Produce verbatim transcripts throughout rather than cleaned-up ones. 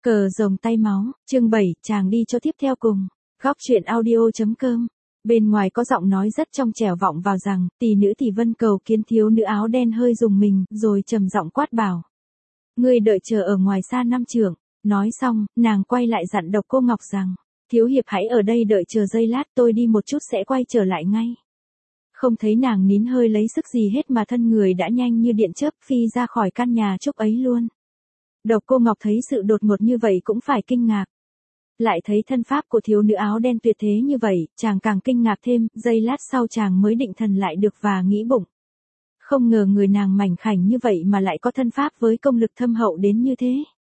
Cờ rồng tay máu, chương bảy, chàng đi cho tiếp theo cùng. Góc truyện audio.com. Bên ngoài có giọng nói rất trong trẻo vọng vào rằng, tỷ nữ tỷ vân cầu kiến thiếu nữ áo đen hơi rùng mình, rồi trầm giọng quát bảo. Ngươi đợi chờ ở ngoài xa năm trưởng. Nói xong, nàng quay lại dặn Độc Cô Ngọc rằng, thiếu hiệp hãy ở đây đợi chờ giây lát, tôi đi một chút sẽ quay trở lại ngay. Không thấy nàng nín hơi lấy sức gì hết mà thân người đã nhanh như điện chớp phi ra khỏi căn nhà trúc ấy luôn. Độc Cô Ngọc thấy sự đột ngột như vậy cũng phải kinh ngạc. Lại thấy thân pháp của thiếu nữ áo đen tuyệt thế như vậy, chàng càng kinh ngạc thêm, giây lát sau chàng mới định thần lại được và nghĩ bụng. Không ngờ người nàng mảnh khảnh như vậy mà lại có thân pháp với công lực thâm hậu đến như thế.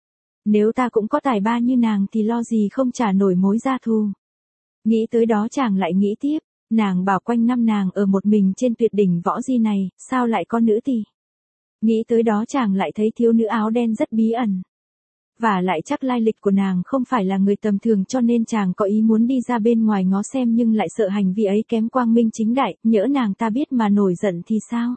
Nếu ta cũng có tài ba như nàng thì lo gì không trả nổi mối gia thù. Nghĩ tới đó chàng lại nghĩ tiếp, nàng bảo quanh năm nàng ở một mình trên tuyệt đỉnh võ di này, sao lại có nữ tỳ? Nghĩ tới đó chàng lại thấy thiếu nữ áo đen rất bí ẩn. Và lại chắc lai lịch của nàng không phải là người tầm thường cho nên chàng có ý muốn đi ra bên ngoài ngó xem nhưng lại sợ hành vi ấy kém quang minh chính đại, nhỡ nàng ta biết mà nổi giận thì sao?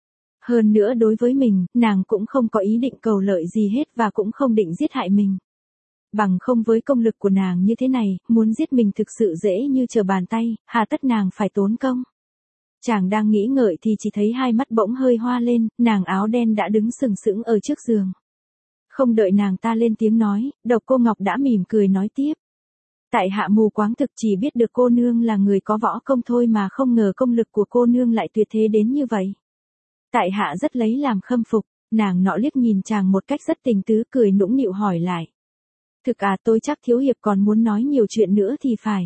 Hơn nữa đối với mình, nàng cũng không có ý định cầu lợi gì hết và cũng không định giết hại mình. Bằng không với công lực của nàng như thế này, muốn giết mình thực sự dễ như trở bàn tay, hà tất nàng phải tốn công. Chàng đang nghĩ ngợi thì chỉ thấy hai mắt bỗng hơi hoa lên, nàng áo đen đã đứng sừng sững ở trước giường. Không đợi nàng ta lên tiếng nói, Độc Cô Ngọc đã mỉm cười nói tiếp. Tại hạ mù quáng thực chỉ biết được cô nương là người có võ công thôi mà không ngờ công lực của cô nương lại tuyệt thế đến như vậy. Tại hạ rất lấy làm khâm phục, nàng nọ liếc nhìn chàng một cách rất tình tứ cười nũng nịu hỏi lại. Thực à tôi chắc thiếu hiệp còn muốn nói nhiều chuyện nữa thì phải.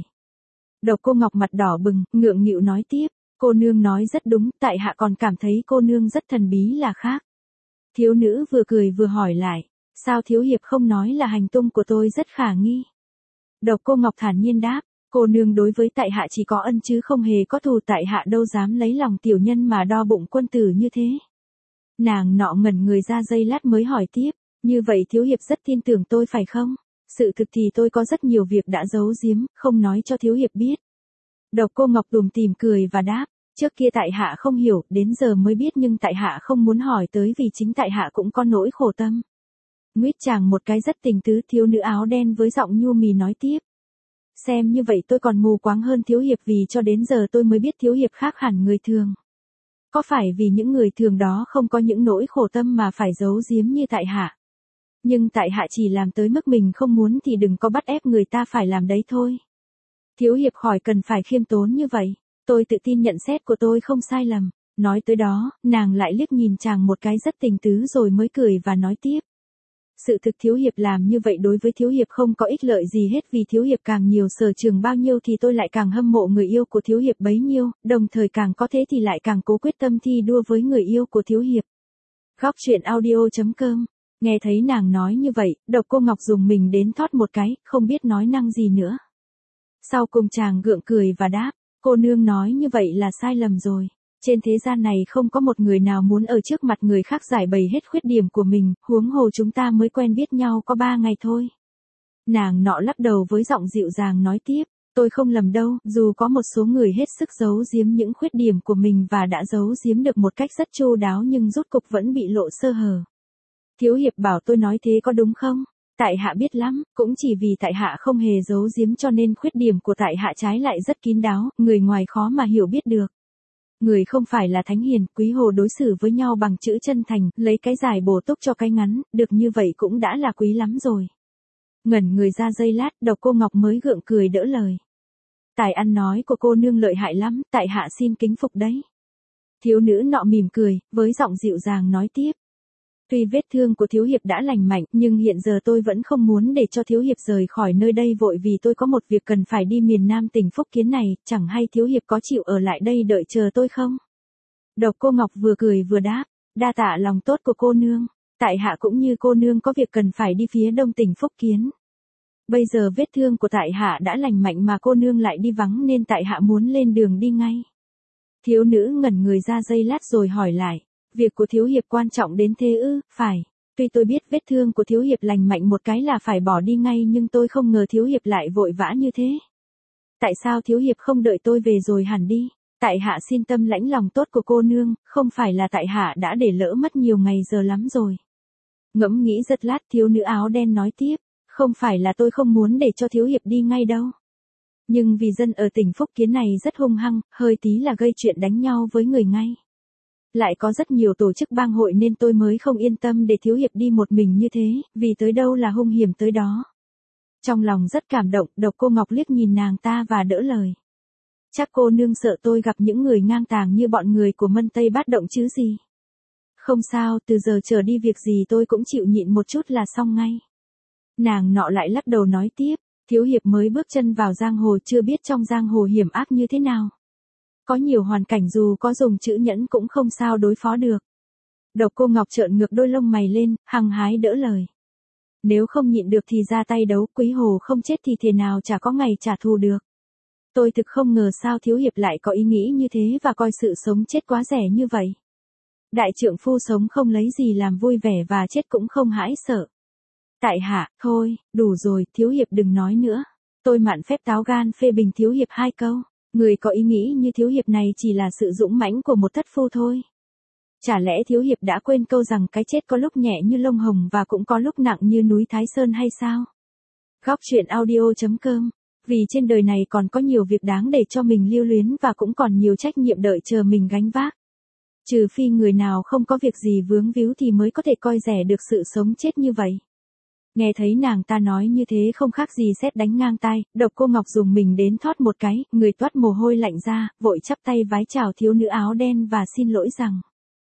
Độc Cô Ngọc mặt đỏ bừng, ngượng nghịu nói tiếp, cô nương nói rất đúng, tại hạ còn cảm thấy cô nương rất thần bí là khác. Thiếu nữ vừa cười vừa hỏi lại, sao thiếu hiệp không nói là hành tung của tôi rất khả nghi. Độc Cô Ngọc thản nhiên đáp, cô nương đối với tại hạ chỉ có ân chứ không hề có thù, tại hạ đâu dám lấy lòng tiểu nhân mà đo bụng quân tử như thế. Nàng nọ ngẩn người ra giây lát mới hỏi tiếp, như vậy thiếu hiệp rất tin tưởng tôi phải không? Sự thực thì tôi có rất nhiều việc đã giấu giếm, không nói cho thiếu hiệp biết. Độc Cô Ngọc tủm tỉm cười và đáp, trước kia tại hạ không hiểu, đến giờ mới biết nhưng tại hạ không muốn hỏi tới vì chính tại hạ cũng có nỗi khổ tâm. Nguyết chàng một cái rất tình tứ, thiếu nữ áo đen với giọng nhu mì nói tiếp. Xem như vậy tôi còn mù quáng hơn thiếu hiệp vì cho đến giờ tôi mới biết thiếu hiệp khác hẳn người thường. Có phải vì những người thường đó không có những nỗi khổ tâm mà phải giấu giếm như tại hạ? Nhưng tại hạ chỉ làm tới mức mình không muốn thì đừng có bắt ép người ta phải làm đấy thôi. Thiếu hiệp khỏi cần phải khiêm tốn như vậy, tôi tự tin nhận xét của tôi không sai lầm. Nói tới đó, nàng lại liếc nhìn chàng một cái rất tình tứ rồi mới cười và nói tiếp. Sự thực thiếu hiệp làm như vậy đối với thiếu hiệp không có ích lợi gì hết vì thiếu hiệp càng nhiều sở trường bao nhiêu thì tôi lại càng hâm mộ người yêu của thiếu hiệp bấy nhiêu, đồng thời càng có thế thì lại càng cố quyết tâm thi đua với người yêu của thiếu hiệp. Góc truyện audio.com. Nghe thấy nàng nói như vậy, Độc Cô Ngọc dùng mình đến thót một cái, không biết nói năng gì nữa. Sau cùng chàng gượng cười và đáp, cô nương nói như vậy là sai lầm rồi. Trên thế gian này không có một người nào muốn ở trước mặt người khác giải bày hết khuyết điểm của mình, huống hồ chúng ta mới quen biết nhau có ba ngày thôi. Nàng nọ lắc đầu với giọng dịu dàng nói tiếp, tôi không lầm đâu, dù có một số người hết sức giấu giếm những khuyết điểm của mình và đã giấu giếm được một cách rất chu đáo nhưng rốt cục vẫn bị lộ sơ hở. Thiếu hiệp bảo tôi nói thế có đúng không? Tại hạ biết lắm, cũng chỉ vì tại hạ không hề giấu giếm cho nên khuyết điểm của tại hạ trái lại rất kín đáo, người ngoài khó mà hiểu biết được. Người không phải là thánh hiền, quý hồ đối xử với nhau bằng chữ chân thành, lấy cái dài bổ túc cho cái ngắn, được như vậy cũng đã là quý lắm rồi. Ngẩn người ra giây lát, Độc Cô Ngọc mới gượng cười đỡ lời. Tài ăn nói của cô nương lợi hại lắm, tại hạ xin kính phục đấy. Thiếu nữ nọ mỉm cười, với giọng dịu dàng nói tiếp. Tuy vết thương của thiếu hiệp đã lành mạnh, nhưng hiện giờ tôi vẫn không muốn để cho thiếu hiệp rời khỏi nơi đây vội vì tôi có một việc cần phải đi miền Nam tỉnh Phúc Kiến này, chẳng hay thiếu hiệp có chịu ở lại đây đợi chờ tôi không? Độc Cô Ngọc vừa cười vừa đáp, đa tạ lòng tốt của cô nương, tại hạ cũng như cô nương có việc cần phải đi phía đông tỉnh Phúc Kiến. Bây giờ vết thương của tại hạ đã lành mạnh mà cô nương lại đi vắng nên tại hạ muốn lên đường đi ngay. Thiếu nữ ngẩn người ra giây lát rồi hỏi lại. Việc của thiếu hiệp quan trọng đến thế ư? Phải, tuy tôi biết vết thương của thiếu hiệp lành mạnh một cái là phải bỏ đi ngay nhưng tôi không ngờ thiếu hiệp lại vội vã như thế. Tại sao thiếu hiệp không đợi tôi về rồi hẳn đi? Tại hạ xin tâm lãnh lòng tốt của cô nương, không phải là tại hạ đã để lỡ mất nhiều ngày giờ lắm rồi. Ngẫm nghĩ rất lát thiếu nữ áo đen nói tiếp, Không phải là tôi không muốn để cho thiếu hiệp đi ngay đâu. Nhưng vì dân ở tỉnh Phúc Kiến này rất hung hăng, hơi tí là gây chuyện đánh nhau với người ngay. Lại có rất nhiều tổ chức bang hội nên tôi mới không yên tâm để thiếu hiệp đi một mình như thế, vì tới đâu là hung hiểm tới đó. Trong lòng rất cảm động, Độc Cô Ngọc liếc nhìn nàng ta và đỡ lời. Chắc cô nương sợ tôi gặp những người ngang tàng như bọn người của Mân Tây Bát Động chứ gì. Không sao, từ giờ trở đi việc gì tôi cũng chịu nhịn một chút là xong ngay. Nàng nọ lại lắc đầu nói tiếp, thiếu hiệp mới bước chân vào giang hồ chưa biết trong giang hồ hiểm ác như thế nào. Có nhiều hoàn cảnh dù có dùng chữ nhẫn cũng không sao đối phó được. Độc Cô Ngọc trợn ngược đôi lông mày lên, hăng hái đỡ lời. Nếu không nhịn được thì ra tay đấu, Quý Hồ không chết thì thế nào chả có ngày trả thù được. Tôi thực không ngờ sao thiếu hiệp lại có ý nghĩ như thế và coi sự sống chết quá rẻ như vậy. Đại trượng phu sống không lấy gì làm vui vẻ và chết cũng không hãi sợ. Tại hạ, thôi, đủ rồi, thiếu hiệp đừng nói nữa. Tôi mạn phép táo gan phê bình thiếu hiệp hai câu. Người có ý nghĩ như thiếu hiệp này chỉ là sự dũng mãnh của một thất phu thôi. Chả lẽ thiếu hiệp đã quên câu rằng cái chết có lúc nhẹ như lông hồng và cũng có lúc nặng như núi Thái Sơn hay sao? Góc truyện audio chấm com. Vì trên đời này còn có nhiều việc đáng để cho mình lưu luyến và cũng còn nhiều trách nhiệm đợi chờ mình gánh vác. Trừ phi người nào không có việc gì vướng víu thì mới có thể coi rẻ được sự sống chết như vậy. Nghe thấy nàng ta nói như thế không khác gì sét đánh ngang tai, Độc Cô Ngọc dùng mình đến thoát một cái, người toát mồ hôi lạnh ra, vội chắp tay vái chào thiếu nữ áo đen và xin lỗi rằng.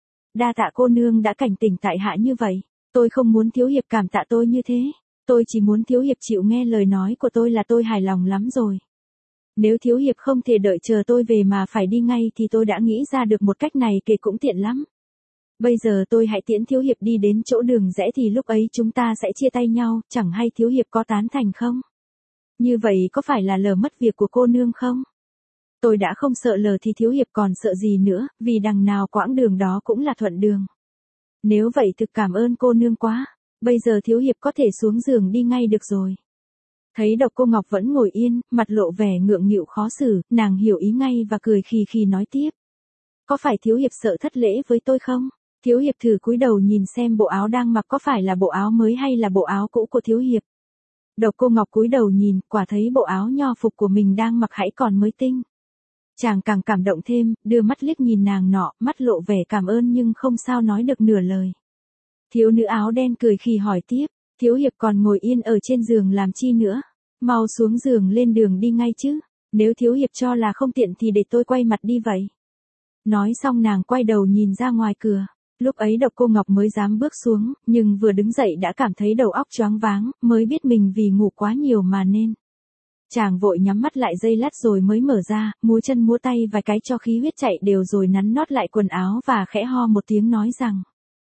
Đa tạ cô nương đã cảnh tỉnh tại hạ như vậy, tôi không muốn thiếu hiệp cảm tạ tôi như thế, tôi chỉ muốn thiếu hiệp chịu nghe lời nói của tôi là tôi hài lòng lắm rồi. Nếu thiếu hiệp không thể đợi chờ tôi về mà phải đi ngay thì tôi đã nghĩ ra được một cách này kể cũng tiện lắm. Bây giờ tôi hãy tiễn thiếu hiệp đi đến chỗ đường rẽ thì lúc ấy chúng ta sẽ chia tay nhau, chẳng hay thiếu hiệp có tán thành không? Như vậy có phải là lờ mất việc của cô nương không? Tôi đã không sợ lờ thì thiếu hiệp còn sợ gì nữa, vì đằng nào quãng đường đó cũng là thuận đường. Nếu vậy thực cảm ơn cô nương quá, bây giờ thiếu hiệp có thể xuống giường đi ngay được rồi. Thấy Độc Cô Ngọc vẫn ngồi yên, mặt lộ vẻ ngượng nghịu khó xử, nàng hiểu ý ngay và cười khì khì nói tiếp. Có phải thiếu hiệp sợ thất lễ với tôi không? Thiếu hiệp thử cúi đầu nhìn xem bộ áo đang mặc có phải là bộ áo mới hay là bộ áo cũ của thiếu hiệp. Độc Cô Ngọc cúi đầu nhìn, quả thấy bộ áo nho phục của mình đang mặc hãy còn mới tinh. Chàng càng cảm động thêm, đưa mắt liếc nhìn nàng nọ, mắt lộ vẻ cảm ơn nhưng không sao nói được nửa lời. Thiếu nữ áo đen cười khì hỏi tiếp, thiếu hiệp còn ngồi yên ở trên giường làm chi nữa, mau xuống giường lên đường đi ngay chứ, nếu thiếu hiệp cho là không tiện thì để tôi quay mặt đi vậy. Nói xong nàng quay đầu nhìn ra ngoài cửa. Lúc ấy Độc Cô Ngọc mới dám bước xuống, nhưng vừa đứng dậy đã cảm thấy đầu óc choáng váng, mới biết mình vì ngủ quá nhiều mà nên. Chàng vội nhắm mắt lại giây lát rồi mới mở ra, múa chân múa tay vài cái cho khí huyết chạy đều rồi nắn nót lại quần áo và khẽ ho một tiếng nói rằng.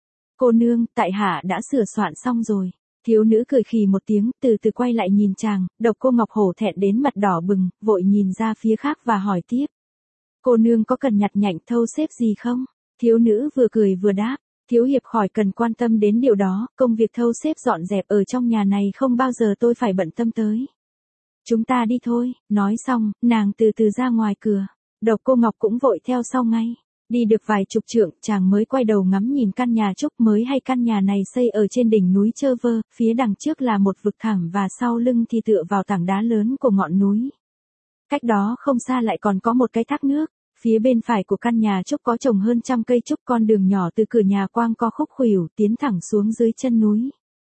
Cô nương, tại hạ đã sửa soạn xong rồi. Thiếu nữ cười khì một tiếng, từ từ quay lại nhìn chàng, Độc Cô Ngọc hổ thẹn đến mặt đỏ bừng, vội nhìn ra phía khác và hỏi tiếp. Cô nương có cần nhặt nhạnh thâu xếp gì không? Thiếu nữ vừa cười vừa đáp, thiếu hiệp khỏi cần quan tâm đến điều đó, công việc thâu xếp dọn dẹp ở trong nhà này không bao giờ tôi phải bận tâm tới. Chúng ta đi thôi, nói xong, nàng từ từ ra ngoài cửa, Độc Cô Ngọc cũng vội theo sau ngay. Đi được vài chục trượng, chàng mới quay đầu ngắm nhìn căn nhà trúc mới hay căn nhà này xây ở trên đỉnh núi Chơ Vơ, phía đằng trước là một vực thẳm và sau lưng thì tựa vào tảng đá lớn của ngọn núi. Cách đó không xa lại còn có một cái thác nước. Phía bên phải của căn nhà trúc có trồng hơn trăm cây trúc, con đường nhỏ từ cửa nhà quang co khúc khuỷu tiến thẳng xuống dưới chân núi.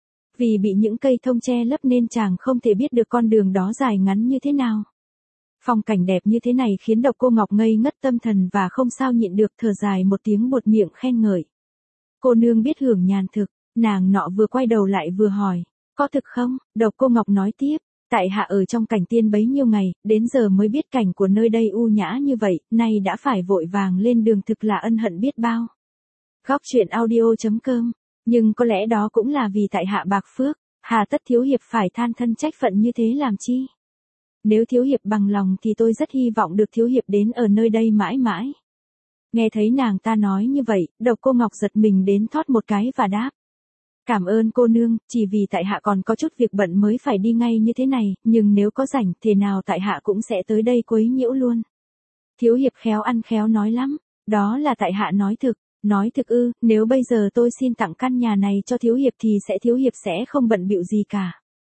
Vì bị những cây thông che lấp nên chàng không thể biết được con đường đó dài ngắn như thế nào. Phong cảnh đẹp như thế này khiến Độc Cô Ngọc ngây ngất tâm thần và không sao nhịn được thở dài một tiếng buột miệng khen ngợi. Cô nương biết hưởng nhàn thực, nàng nọ vừa quay đầu lại vừa hỏi, có thực không? Độc Cô Ngọc nói tiếp. Tại hạ ở trong cảnh tiên bấy nhiêu ngày, đến giờ mới biết cảnh của nơi đây u nhã như vậy, nay đã phải vội vàng lên đường thực là ân hận biết bao. Góc truyện audio chấm com, nhưng có lẽ đó cũng là vì tại hạ bạc phước, hà tất thiếu hiệp phải than thân trách phận như thế làm chi. Nếu thiếu hiệp bằng lòng thì tôi rất hy vọng được thiếu hiệp đến ở nơi đây mãi mãi. Nghe thấy nàng ta nói như vậy, Độc Cô Ngọc giật mình đến thót một cái và đáp. Cảm ơn cô nương, chỉ vì tại hạ còn có chút việc bận mới phải đi ngay như thế này, nhưng nếu có rảnh, thế nào tại hạ cũng sẽ tới đây quấy nhiễu luôn. Thiếu hiệp khéo ăn khéo nói lắm, đó là tại hạ nói thực, nói thực ư, nếu bây giờ tôi xin tặng căn nhà này cho thiếu hiệp thì sẽ thiếu hiệp sẽ không bận bịu gì cả.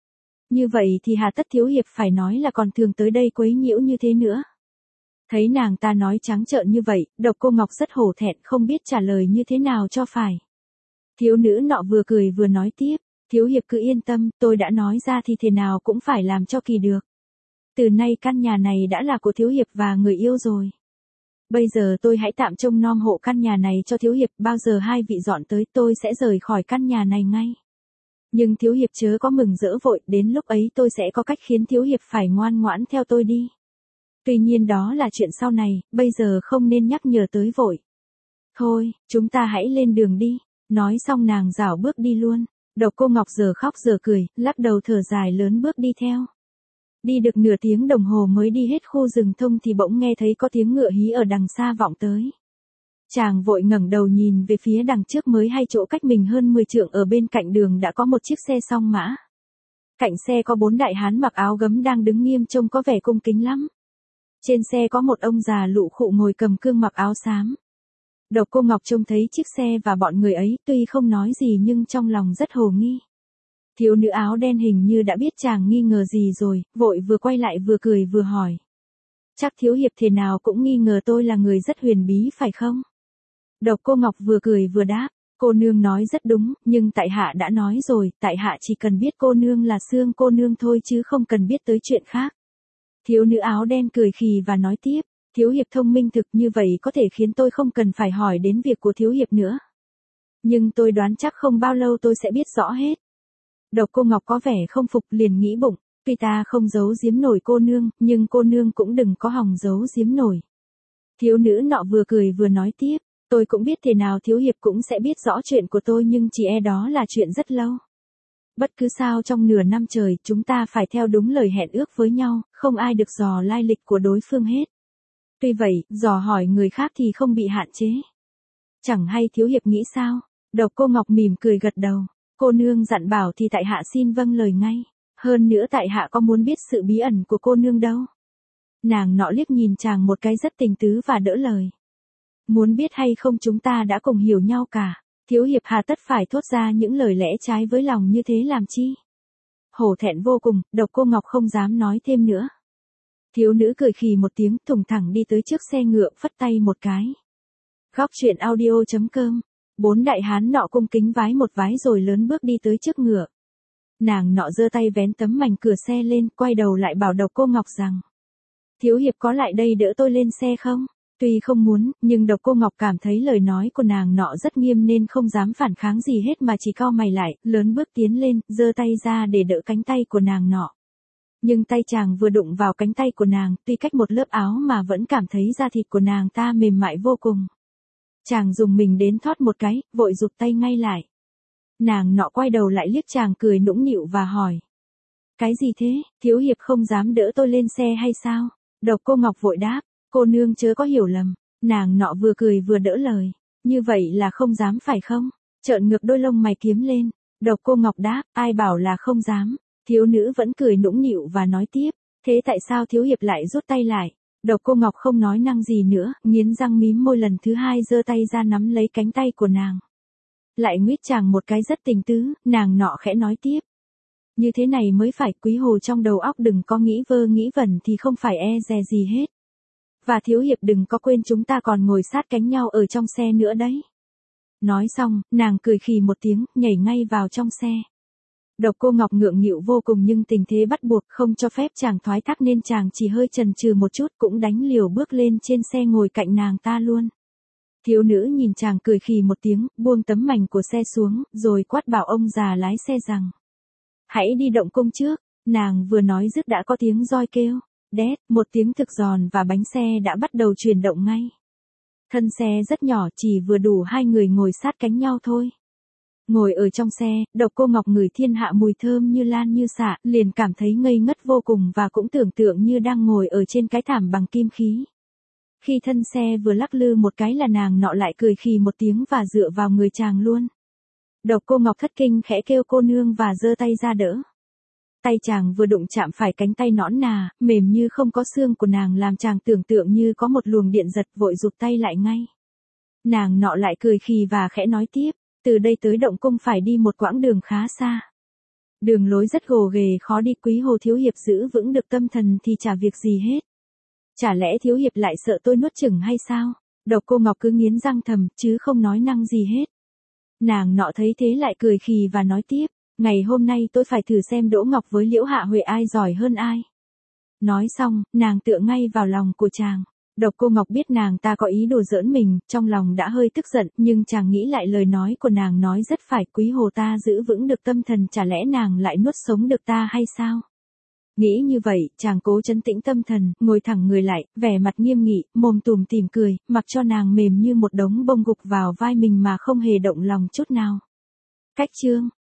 Như vậy thì hà tất Thiếu Hiệp phải nói là còn thường tới đây quấy nhiễu như thế nữa. Thấy nàng ta nói trắng trợn như vậy, Độc Cô Ngọc rất hổ thẹn không biết trả lời như thế nào cho phải. Thiếu nữ nọ vừa cười vừa nói tiếp, Thiếu Hiệp cứ yên tâm, tôi đã nói ra thì thế nào cũng phải làm cho kỳ được. Từ nay căn nhà này đã là của Thiếu Hiệp và người yêu rồi. Bây giờ tôi hãy tạm trông nom hộ căn nhà này cho Thiếu Hiệp, bao giờ hai vị dọn tới tôi sẽ rời khỏi căn nhà này ngay. Nhưng Thiếu Hiệp chớ có mừng rỡ vội, đến lúc ấy tôi sẽ có cách khiến Thiếu Hiệp phải ngoan ngoãn theo tôi đi. Tuy nhiên đó là chuyện sau này, bây giờ không nên nhắc nhở tới vội. Thôi, chúng ta hãy lên đường đi. Nói xong nàng rảo bước đi luôn. Độc Cô Ngọc giờ khóc giờ cười, lắc đầu thở dài lớn bước đi theo. Đi được nửa tiếng đồng hồ mới đi hết khu rừng thông thì bỗng nghe thấy có tiếng ngựa hí ở đằng xa vọng tới. Chàng vội ngẩng đầu nhìn về phía đằng trước, mới hay chỗ cách mình hơn mười trượng ở bên cạnh đường đã có một chiếc xe song mã. Cạnh xe có bốn đại hán mặc áo gấm đang đứng nghiêm trông có vẻ cung kính lắm. Trên xe có một ông già lụ khụ ngồi cầm cương mặc áo xám. Độc Cô Ngọc trông thấy chiếc xe và bọn người ấy, tuy không nói gì nhưng trong lòng rất hồ nghi. Thiếu nữ áo đen hình như đã biết chàng nghi ngờ gì rồi, vội vừa quay lại vừa cười vừa hỏi. Chắc Thiếu Hiệp thế nào cũng nghi ngờ tôi là người rất huyền bí phải không? Độc Cô Ngọc vừa cười vừa đáp, cô nương nói rất đúng, nhưng tại hạ đã nói rồi, tại hạ chỉ cần biết cô nương là Sương cô nương thôi chứ không cần biết tới chuyện khác. Thiếu nữ áo đen cười khì và nói tiếp, Thiếu Hiệp thông minh thực, như vậy có thể khiến tôi không cần phải hỏi đến việc của Thiếu Hiệp nữa. Nhưng tôi đoán chắc không bao lâu tôi sẽ biết rõ hết. Độc Cô Ngọc có vẻ không phục, liền nghĩ bụng, tuy ta không giấu giếm nổi cô nương, nhưng cô nương cũng đừng có hòng giấu giếm nổi. Thiếu nữ nọ vừa cười vừa nói tiếp, tôi cũng biết thế nào Thiếu Hiệp cũng sẽ biết rõ chuyện của tôi, nhưng chỉ e đó là chuyện rất lâu. Bất cứ sao trong nửa năm trời chúng ta phải theo đúng lời hẹn ước với nhau, không ai được dò lai lịch của đối phương hết. Tuy vậy, dò hỏi người khác thì không bị hạn chế. Chẳng hay Thiếu Hiệp nghĩ sao? Độc Cô Ngọc mỉm cười gật đầu. Cô nương dặn bảo thì tại hạ xin vâng lời ngay. Hơn nữa tại hạ có muốn biết sự bí ẩn của cô nương đâu. Nàng nọ liếc nhìn chàng một cái rất tình tứ và đỡ lời. Muốn biết hay không chúng ta đã cùng hiểu nhau cả. Thiếu Hiệp hà tất phải thốt ra những lời lẽ trái với lòng như thế làm chi? Hổ thẹn vô cùng, Độc Cô Ngọc không dám nói thêm nữa. Thiếu nữ cười khì một tiếng, thùng thẳng đi tới trước xe ngựa, phất tay một cái. Góc truyện audio chấm com. Bốn đại hán nọ cung kính vái một vái rồi lớn bước đi tới trước ngựa. Nàng nọ giơ tay vén tấm mảnh cửa xe lên, quay đầu lại bảo Độc Cô Ngọc rằng: Thiếu Hiệp có lại đây đỡ tôi lên xe không? Tuy không muốn, nhưng Độc Cô Ngọc cảm thấy lời nói của nàng nọ rất nghiêm nên không dám phản kháng gì hết mà chỉ cau mày lại, lớn bước tiến lên, giơ tay ra để đỡ cánh tay của nàng nọ. Nhưng tay chàng vừa đụng vào cánh tay của nàng, tuy cách một lớp áo mà vẫn cảm thấy da thịt của nàng ta mềm mại vô cùng. Chàng dùng mình đến thoát một cái, vội rụt tay ngay lại. Nàng nọ quay đầu lại liếc chàng cười nũng nịu và hỏi. Cái gì thế, Thiếu Hiệp không dám đỡ tôi lên xe hay sao? Độc Cô Ngọc vội đáp, cô nương chớ có hiểu lầm. Nàng nọ vừa cười vừa đỡ lời. Như vậy là không dám phải không? Trợn ngược đôi lông mày kiếm lên. Độc Cô Ngọc đáp, ai bảo là không dám. Thiếu nữ vẫn cười nũng nịu và nói tiếp, thế tại sao Thiếu Hiệp lại rút tay lại? Độc Cô Ngọc không nói năng gì nữa, nghiến răng mím môi lần thứ hai giơ tay ra nắm lấy cánh tay của nàng. Lại nguyết chàng một cái rất tình tứ, nàng nọ khẽ nói tiếp. Như thế này mới phải, quý hồ trong đầu óc đừng có nghĩ vơ nghĩ vẩn thì không phải e dè gì hết. Và Thiếu Hiệp đừng có quên chúng ta còn ngồi sát cánh nhau ở trong xe nữa đấy. Nói xong, nàng cười khì một tiếng, nhảy ngay vào trong xe. Độc Cô Ngọc ngượng nghịu vô cùng nhưng tình thế bắt buộc không cho phép chàng thoái thác nên chàng chỉ hơi chần chừ một chút cũng đánh liều bước lên trên xe ngồi cạnh nàng ta luôn. Thiếu nữ nhìn chàng cười khì một tiếng, buông tấm mảnh của xe xuống, rồi quát bảo ông già lái xe rằng. Hãy đi động cung trước, nàng vừa nói dứt đã có tiếng roi kêu, đét, một tiếng thực giòn và bánh xe đã bắt đầu chuyển động ngay. Thân xe rất nhỏ chỉ vừa đủ hai người ngồi sát cánh nhau thôi. Ngồi ở trong xe, Độc Cô Ngọc ngửi thiên hạ mùi thơm như lan như xạ, liền cảm thấy ngây ngất vô cùng và cũng tưởng tượng như đang ngồi ở trên cái thảm bằng kim khí. Khi thân xe vừa lắc lư một cái là nàng nọ lại cười khì một tiếng và dựa vào người chàng luôn. Độc Cô Ngọc thất kinh khẽ kêu cô nương và giơ tay ra đỡ. Tay chàng vừa đụng chạm phải cánh tay nõn nà, mềm như không có xương của nàng làm chàng tưởng tượng như có một luồng điện giật vội rụt tay lại ngay. Nàng nọ lại cười khì và khẽ nói tiếp. Từ đây tới động cung phải đi một quãng đường khá xa. Đường lối rất gồ ghề khó đi, Quý Hồ thiếu hiệp giữ vững được tâm thần thì chả việc gì hết. Chả lẽ thiếu hiệp lại sợ tôi nuốt chửng hay sao? Độc Cô Ngọc cứ nghiến răng thầm, chứ không nói năng gì hết. Nàng nọ thấy thế lại cười khì và nói tiếp, ngày hôm nay tôi phải thử xem Đỗ Ngọc với Liễu Hạ Huệ ai giỏi hơn ai. Nói xong, nàng tựa ngay vào lòng của chàng. Độc Cô Ngọc biết nàng ta có ý đồ giỡn mình, trong lòng đã hơi tức giận, nhưng chàng nghĩ lại lời nói của nàng nói rất phải, Quý Hồ ta giữ vững được tâm thần, chả lẽ nàng lại nuốt sống được ta hay sao? Nghĩ như vậy, chàng cố trấn tĩnh tâm thần, ngồi thẳng người lại, vẻ mặt nghiêm nghị, mồm tủm tỉm cười, mặc cho nàng mềm như một đống bông gục vào vai mình mà không hề động lòng chút nào. Cách chương